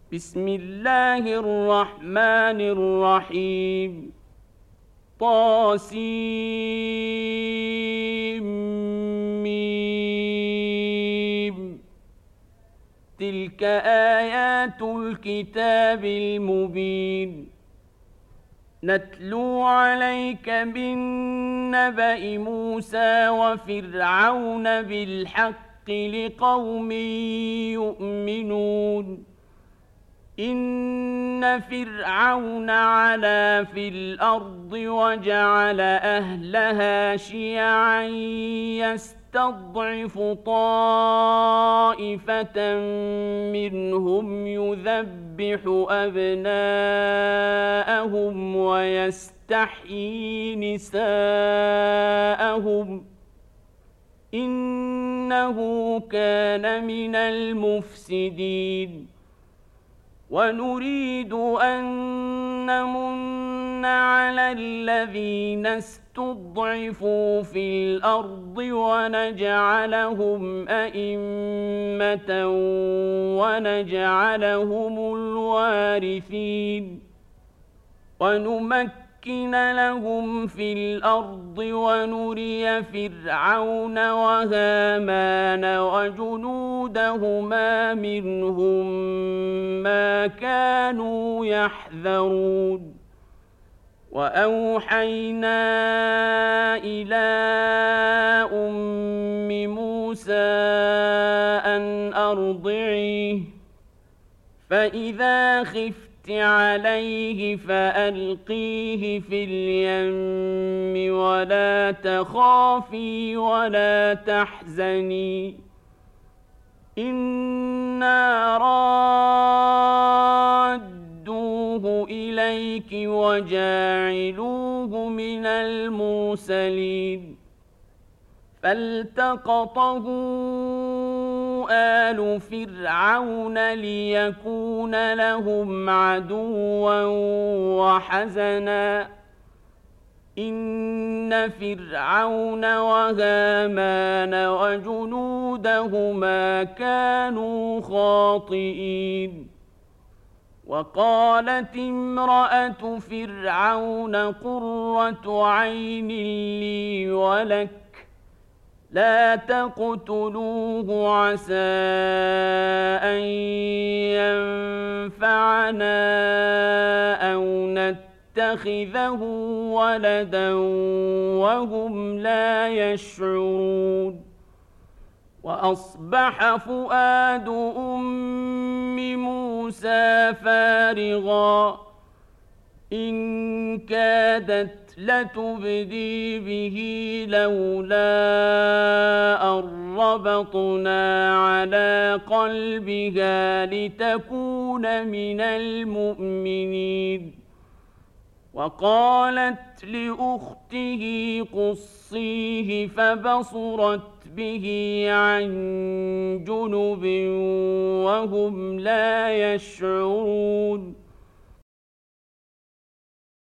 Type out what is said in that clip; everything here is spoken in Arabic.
بسم الله الرحمن الرحيم طاسيم تلك آيات الكتاب المبين نتلو عليك بالنبأ موسى وفرعون بالحق لقوم يؤمنون إن فرعون علا في الأرض وجعل أهلها شيعا يستضعف طائفة منهم يذبح أبناءهم ويستحيي نساءهم إنه كان من المفسدين ونريد أن نمن على الذين استضعفوا في الأرض ونجعلهم أئمة ونجعلهم الوارثين ونمكن لهم في الأرض ونري فرعون وهامان وجنودهما منهم ما كانوا يحذرون وأوحينا إلى أم موسى أن أرضعيه فإذا خفت عليه فألقيه في اليم ولا تخافي ولا تحزني إنا رادوه إليك وجاعلوه من المرسلين فالتقطه آل فرعون ليكون لهم عدوا وحزنا إن فرعون وهامان وجنودهما كانوا خاطئين وقالت امرأة فرعون قرة عين لي ولك لا تقتلوه عسى أن ينفعنا أو نتخذه ولدا وهم لا يشعرون وأصبح فؤاد أم موسى فارغا إن كادت لتبدي به لولا أن ربطنا على قلبها لتكون من المؤمنين وقالت لأخته قصيه فبصرت به عن جنب وهم لا يشعرون